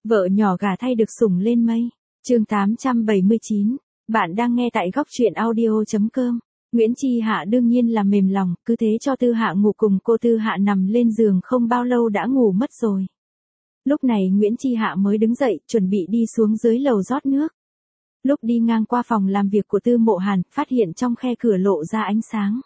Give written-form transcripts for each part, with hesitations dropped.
Vợ nhỏ gả thay được sủng lên mây. Chương 879. Bạn đang nghe tại góc truyện audio.com. Nguyễn Chi Hạ đương nhiên là mềm lòng, cứ thế cho Tư Hạ ngủ cùng cô. Tư Hạ nằm lên giường không bao lâu đã ngủ mất rồi. Lúc này Nguyễn Chi Hạ mới đứng dậy, chuẩn bị đi xuống dưới lầu rót nước. Lúc đi ngang qua phòng làm việc của Tư Mộ Hàn, phát hiện trong khe cửa lộ ra ánh sáng.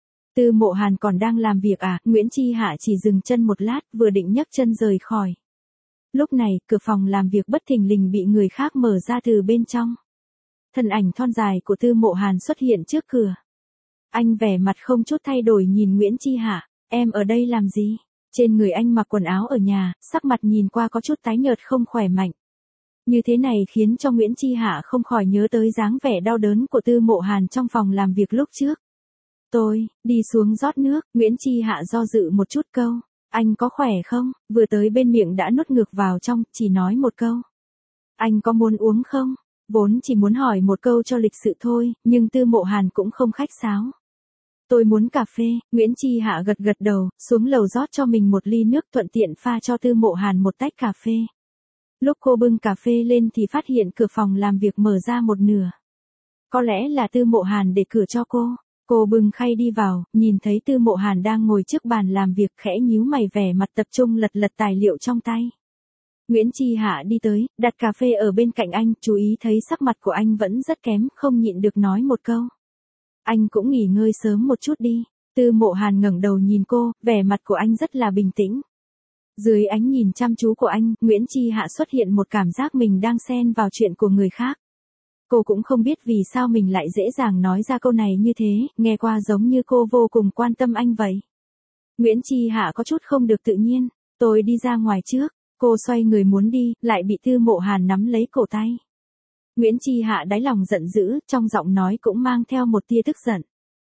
Tư Mộ Hàn còn đang làm việc à? Nguyễn Chi Hạ chỉ dừng chân một lát, vừa định nhấc chân rời khỏi. Lúc này, cửa phòng làm việc bất thình lình bị người khác mở ra từ bên trong. Thân ảnh thon dài của Tư Mộ Hàn xuất hiện trước cửa. Anh vẻ mặt không chút thay đổi nhìn Nguyễn Chi Hạ, em ở đây làm gì? Trên người anh mặc quần áo ở nhà, sắc mặt nhìn qua có chút tái nhợt không khỏe mạnh. Như thế này khiến cho Nguyễn Chi Hạ không khỏi nhớ tới dáng vẻ đau đớn của Tư Mộ Hàn trong phòng làm việc lúc trước. Tôi, đi xuống rót nước. Nguyễn Chi Hạ do dự một chút câu. Anh có khỏe không? Vừa tới bên miệng đã nuốt ngược vào trong, chỉ nói một câu. Anh có muốn uống không? Vốn chỉ muốn hỏi một câu cho lịch sự thôi, nhưng Tư Mộ Hàn cũng không khách sáo. Tôi muốn cà phê. Nguyễn Chi Hạ gật gật đầu, xuống lầu rót cho mình một ly nước, thuận tiện pha cho Tư Mộ Hàn một tách cà phê. Lúc cô bưng cà phê lên thì phát hiện cửa phòng làm việc mở ra một nửa. Có lẽ là Tư Mộ Hàn để cửa cho cô. Cô bưng khay đi vào, nhìn thấy Tư Mộ Hàn đang ngồi trước bàn làm việc, khẽ nhíu mày, vẻ mặt tập trung lật lật tài liệu trong tay. Nguyễn Chi Hạ đi tới, đặt cà phê ở bên cạnh anh, chú ý thấy sắc mặt của anh vẫn rất kém, không nhịn được nói một câu. Anh cũng nghỉ ngơi sớm một chút đi. Tư Mộ Hàn ngẩng đầu nhìn cô, vẻ mặt của anh rất là bình tĩnh. Dưới ánh nhìn chăm chú của anh, Nguyễn Chi Hạ xuất hiện một cảm giác mình đang xen vào chuyện của người khác. Cô cũng không biết vì sao mình lại dễ dàng nói ra câu này như thế, nghe qua giống như cô vô cùng quan tâm anh vậy. Nguyễn Chi Hạ có chút không được tự nhiên. Tôi đi ra ngoài trước. Cô xoay người muốn đi, lại bị Tư Mộ Hàn nắm lấy cổ tay. Nguyễn Chi Hạ đáy lòng giận dữ, trong giọng nói cũng mang theo một tia tức giận.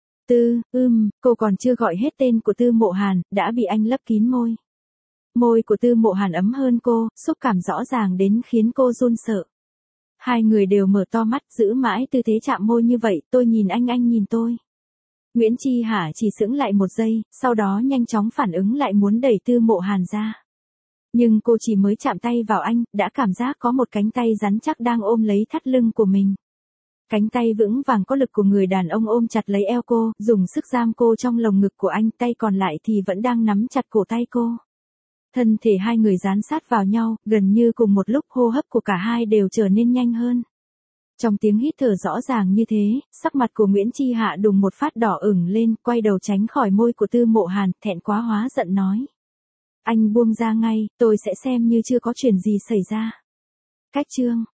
Cô còn chưa gọi hết tên của Tư Mộ Hàn, đã bị anh lấp kín môi. Môi của Tư Mộ Hàn ấm hơn cô, xúc cảm rõ ràng đến khiến cô run sợ. Hai người đều mở to mắt, giữ mãi tư thế chạm môi như vậy, tôi nhìn anh nhìn tôi. Nguyễn Chi Hạ chỉ sững lại một giây, sau đó nhanh chóng phản ứng lại muốn đẩy Tư Mộ Hàn ra. Nhưng cô chỉ mới chạm tay vào anh, đã cảm giác có một cánh tay rắn chắc đang ôm lấy thắt lưng của mình. Cánh tay vững vàng có lực của người đàn ông ôm chặt lấy eo cô, dùng sức giam cô trong lồng ngực của anh, tay còn lại thì vẫn đang nắm chặt cổ tay cô. Thân thể hai người dán sát vào nhau, gần như cùng một lúc hô hấp của cả hai đều trở nên nhanh hơn. Trong tiếng hít thở rõ ràng như thế, sắc mặt của Nguyễn Chi Hạ đùng một phát đỏ ửng lên, quay đầu tránh khỏi môi của Tư Mộ Hàn, thẹn quá hóa giận nói. Anh buông ra ngay, tôi sẽ xem như chưa có chuyện gì xảy ra. Cách chương